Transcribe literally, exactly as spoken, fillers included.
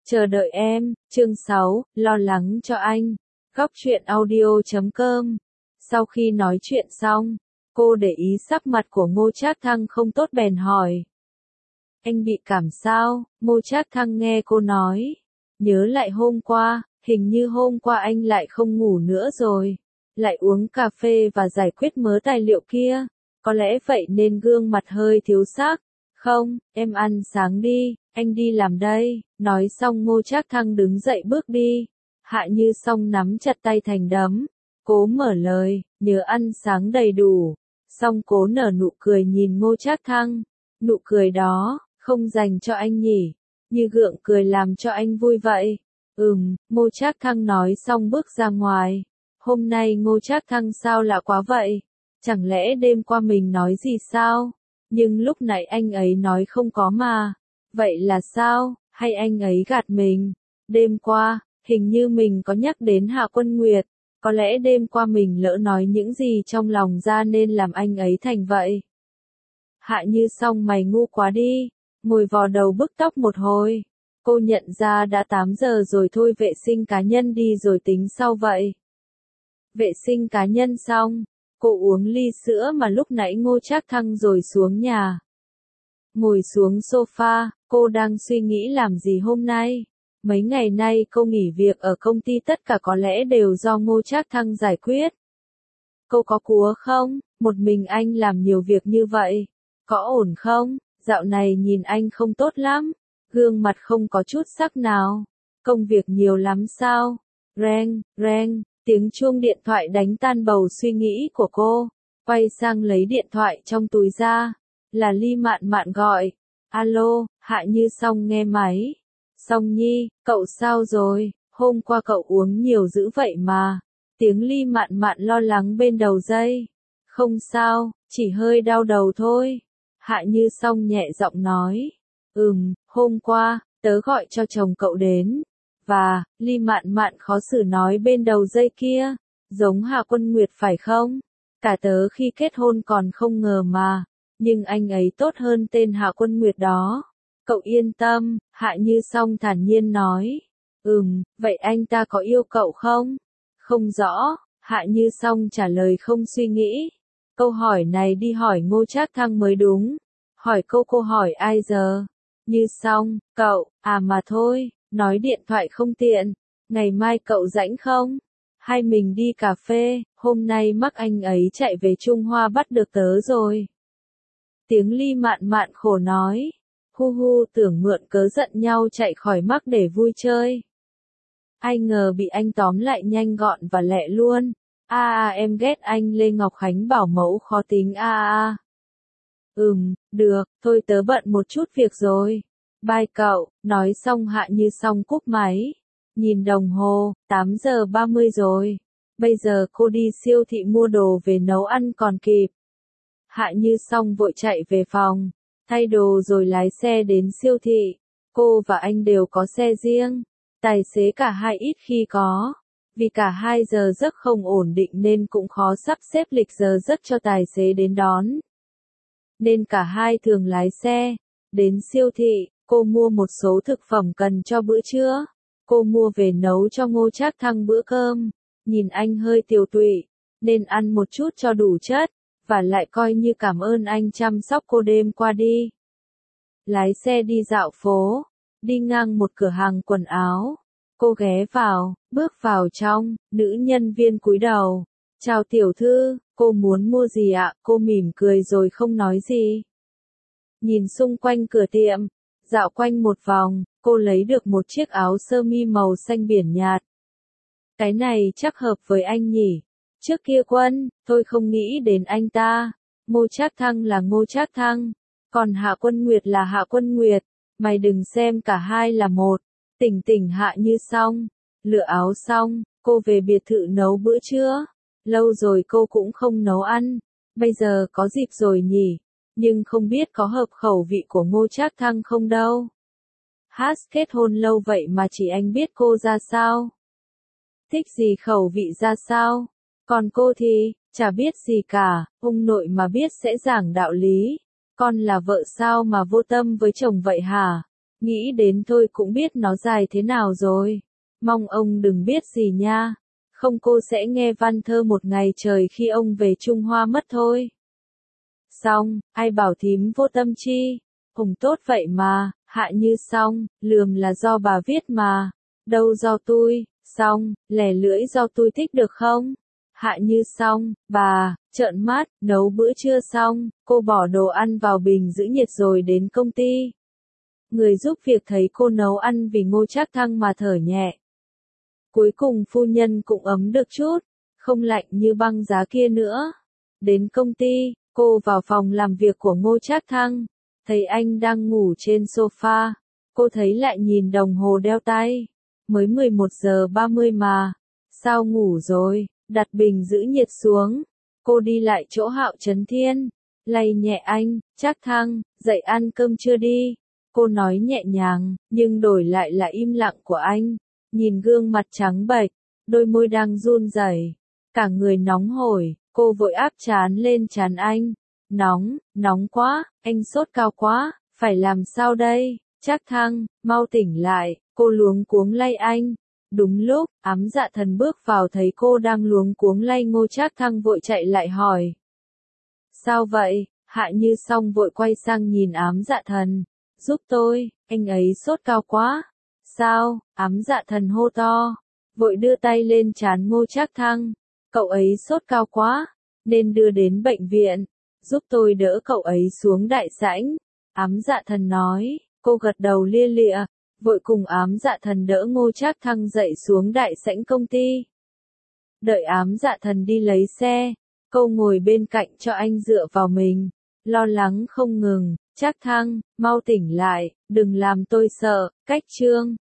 Chờ đợi em, chương sáu, lo lắng cho anh. Góc truyện audio chấm com. Sau khi nói chuyện xong, cô để ý sắc mặt của Ngô Trác Thăng không tốt bèn hỏi. Anh bị cảm sao? Ngô Trác Thăng nghe cô nói. Nhớ lại hôm qua, hình như hôm qua anh lại không ngủ nữa rồi. Lại uống cà phê và giải quyết mớ tài liệu kia. Có lẽ vậy nên gương mặt hơi thiếu sắc. Không, em ăn sáng đi, anh đi làm đây. Nói xong Ngô Trác Thăng đứng dậy bước đi. Hạ Như Song nắm chặt tay thành đấm. Cố mở lời, nhớ ăn sáng đầy đủ. Xong cố nở nụ cười nhìn Ngô Trác Thăng. Nụ cười đó, không dành cho anh nhỉ. Như gượng cười làm cho anh vui vậy. Ừm, Ngô Trác Thăng nói xong bước ra ngoài. Hôm nay Ngô Trác Thăng sao lạ quá vậy? Chẳng lẽ đêm qua mình nói gì sao? Nhưng lúc nãy anh ấy nói không có mà. Vậy là sao? Hay anh ấy gạt mình? Đêm qua, hình như mình có nhắc đến Hạ Quân Nguyệt. Có lẽ đêm qua mình lỡ nói những gì trong lòng ra nên làm anh ấy thành vậy. Hạ Như Song mày ngu quá đi. Ngồi vò đầu bứt tóc một hồi. Cô nhận ra đã tám giờ rồi, thôi vệ sinh cá nhân đi rồi tính sau vậy. Vệ sinh cá nhân xong, cô uống ly sữa mà lúc nãy Ngô Trác Thăng rồi xuống nhà. Ngồi xuống sofa, cô đang suy nghĩ làm gì hôm nay. Mấy ngày nay cô nghỉ việc ở công ty tất cả có lẽ đều do Ngô Trác Thăng giải quyết. Cô có cúa không? Một mình anh làm nhiều việc như vậy. Có ổn không? Dạo này nhìn anh không tốt lắm. Gương mặt không có chút sắc nào. Công việc nhiều lắm sao? Reng, reng. Tiếng chuông điện thoại đánh tan bầu suy nghĩ của cô. Quay sang lấy điện thoại trong túi ra. Là Ly Mạn Mạn gọi. Alo, Hạ Như Song nghe máy. Song Nhi, cậu sao rồi? Hôm qua cậu uống nhiều dữ vậy mà. Tiếng Ly Mạn Mạn lo lắng bên đầu dây. Không sao, chỉ hơi đau đầu thôi. Hạ Như Song nhẹ giọng nói. Ừm, hôm qua, tớ gọi cho chồng cậu đến. Và, Ly Mạn Mạn khó xử nói bên đầu dây kia. Giống Hạ Quân Nguyệt phải không? Cả tớ khi kết hôn còn không ngờ mà. Nhưng anh ấy tốt hơn tên Hạ Quân Nguyệt đó. Cậu yên tâm, Hạ Như Song thản nhiên nói. Ừm, vậy anh ta có yêu cậu không? Không rõ, Hạ Như Song trả lời không suy nghĩ. Câu hỏi này đi hỏi Ngô Trác Thăng mới đúng. Hỏi câu cô hỏi ai giờ? Như Song, cậu, à mà thôi, nói điện thoại không tiện. Ngày mai cậu rảnh không? Hay mình đi cà phê, hôm nay mắc anh ấy chạy về Trung Hoa bắt được tớ rồi. Tiếng Ly Mạn Mạn khổ nói. Hu hu, tưởng mượn cớ giận nhau chạy khỏi mắc để vui chơi. Ai ngờ bị anh tóm lại nhanh gọn và lẹ luôn. A à, à, em ghét anh. Lê Ngọc Khánh bảo mẫu khó tính. A à, à. Ừm, được, thôi tớ bận một chút việc rồi. Bye cậu. Nói xong Hạ Như Song cúp máy. Nhìn đồng hồ, tám giờ ba mươi rồi. Bây giờ cô đi siêu thị mua đồ về nấu ăn còn kịp. Hạ Như Song vội chạy về phòng, thay đồ rồi lái xe đến siêu thị. Cô và anh đều có xe riêng. Tài xế cả hai ít khi có. Vì cả hai giờ giấc không ổn định nên cũng khó sắp xếp lịch giờ giấc cho tài xế đến đón. Nên cả hai thường lái xe. Đến siêu thị, cô mua một số thực phẩm cần cho bữa trưa. Cô mua về nấu cho Ngô Trác Thăng bữa cơm. Nhìn anh hơi tiều tụy, nên ăn một chút cho đủ chất. Và lại coi như cảm ơn anh chăm sóc cô đêm qua đi. Lái xe đi dạo phố. Đi ngang một cửa hàng quần áo. Cô ghé vào, bước vào trong, nữ nhân viên cúi đầu. Chào tiểu thư, cô muốn mua gì ạ? Cô mỉm cười rồi không nói gì. Nhìn xung quanh cửa tiệm, dạo quanh một vòng, cô lấy được một chiếc áo sơ mi màu xanh biển nhạt. Cái này chắc hợp với anh nhỉ? Trước kia Quân, tôi không nghĩ đến anh ta. Ngô Trác Thăng là Ngô Trác Thăng. Còn Hạ Quân Nguyệt là Hạ Quân Nguyệt. Mày đừng xem cả hai là một. Tỉnh tỉnh Hạ Như Song. Lựa áo xong, cô về biệt thự nấu bữa trưa. Lâu rồi cô cũng không nấu ăn. Bây giờ có dịp rồi nhỉ. Nhưng không biết có hợp khẩu vị của Ngô Trác Thăng không đâu. Hát kết hôn lâu vậy mà chỉ anh biết cô ra sao. Thích gì khẩu vị ra sao. Còn cô thì, chả biết gì cả, ông nội mà biết sẽ giảng đạo lý. Con là vợ sao mà vô tâm với chồng vậy hả? nghĩ đến thôi cũng biết nó dài thế nào rồi. Mong ông đừng biết gì nha. Không cô sẽ nghe văn thơ một ngày trời khi ông về Trung Hoa mất thôi. Xong, ai bảo thím vô tâm chi. Hùng tốt vậy mà, Hạ Như xong, lườm là do bà viết mà. Đâu do tôi, xong, lẻ lưỡi do tôi thích được không? Hạ Như xong, bà, trợn mắt, nấu bữa trưa xong, cô bỏ đồ ăn vào bình giữ nhiệt rồi đến công ty. Người giúp việc thấy cô nấu ăn vì Ngô Trác Thăng mà thở nhẹ. Cuối cùng phu nhân cũng ấm được chút, không lạnh như băng giá kia nữa. Đến công ty, cô vào phòng làm việc của Ngô Trác Thăng, thấy anh đang ngủ trên sofa. Cô thấy lại nhìn đồng hồ đeo tay, mới mười một giờ ba mươi mà, sao ngủ rồi, đặt bình giữ nhiệt xuống. Cô đi lại chỗ Hạo Chấn Thiên, lay nhẹ anh, Trác Thăng, dậy ăn cơm chưa đi. Cô nói nhẹ nhàng, nhưng đổi lại là im lặng của anh. Nhìn gương mặt trắng bệch, đôi môi đang run rẩy, cả người nóng hổi, cô vội áp trán lên trán anh. Nóng, nóng quá, anh sốt cao quá, phải làm sao đây? Trác Thăng, mau tỉnh lại, cô luống cuống lay anh. Đúng lúc, Ám Dạ Thần bước vào thấy cô đang luống cuống lay Ngô Trác Thăng vội chạy lại hỏi. Sao vậy? Hạ Như xong vội quay sang nhìn Ám Dạ Thần. Giúp tôi, anh ấy sốt cao quá. Sao? Ám Dạ Thần hô to, vội đưa tay lên trán Ngô Trác Thăng. Cậu ấy sốt cao quá, nên đưa đến bệnh viện. Giúp tôi đỡ cậu ấy xuống đại sảnh. Ám Dạ Thần nói, cô gật đầu lia lịa, vội cùng Ám Dạ Thần đỡ Ngô Trác Thăng dậy xuống đại sảnh công ty. Đợi Ám Dạ Thần đi lấy xe, cô ngồi bên cạnh cho anh dựa vào mình, lo lắng không ngừng. Trác Thăng, mau tỉnh lại, đừng làm tôi sợ. Cách chương